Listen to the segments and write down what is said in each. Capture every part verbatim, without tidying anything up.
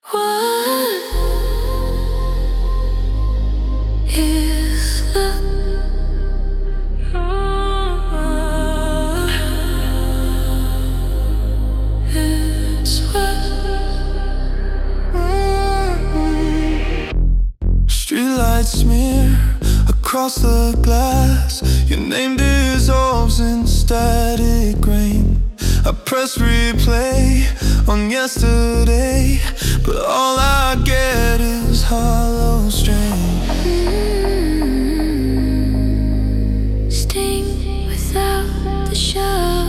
What is love? Is what? Streetlights smear across the glass. Your name dissolves in static rain. I press replay on yesterday, but all I get is hollow strain. Mm-hmm. Sting without the show.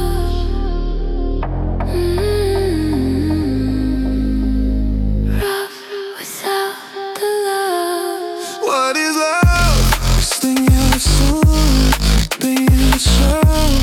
Mm-hmm. Rough without the love. What is love? Sting your soul, be yourself.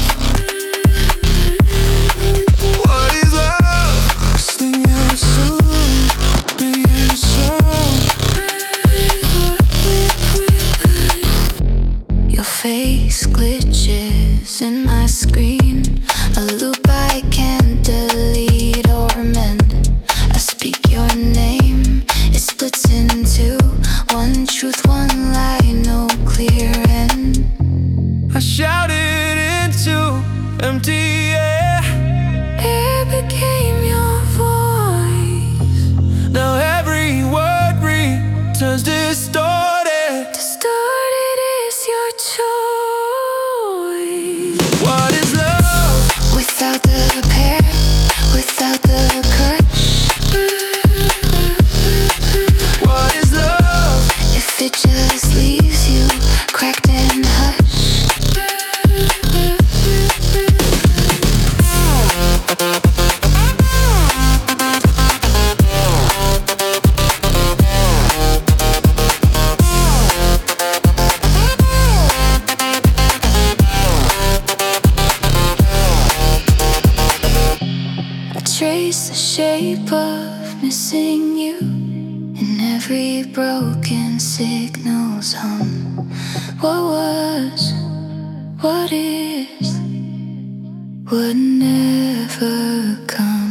Face glitches in my screen, a loop I can't delete or amend. I speak your name, it splits into one truth, one lie, no clear end. I shouted into empty air. Air became your voice. Now every word returns distorted. Distorted is your choice. What is love? Without the repair, without the crutch. What is love? If it just leaves you cracked and hushed. Trace the shape of missing you in every broken signal's hum. What was, what is, would never come.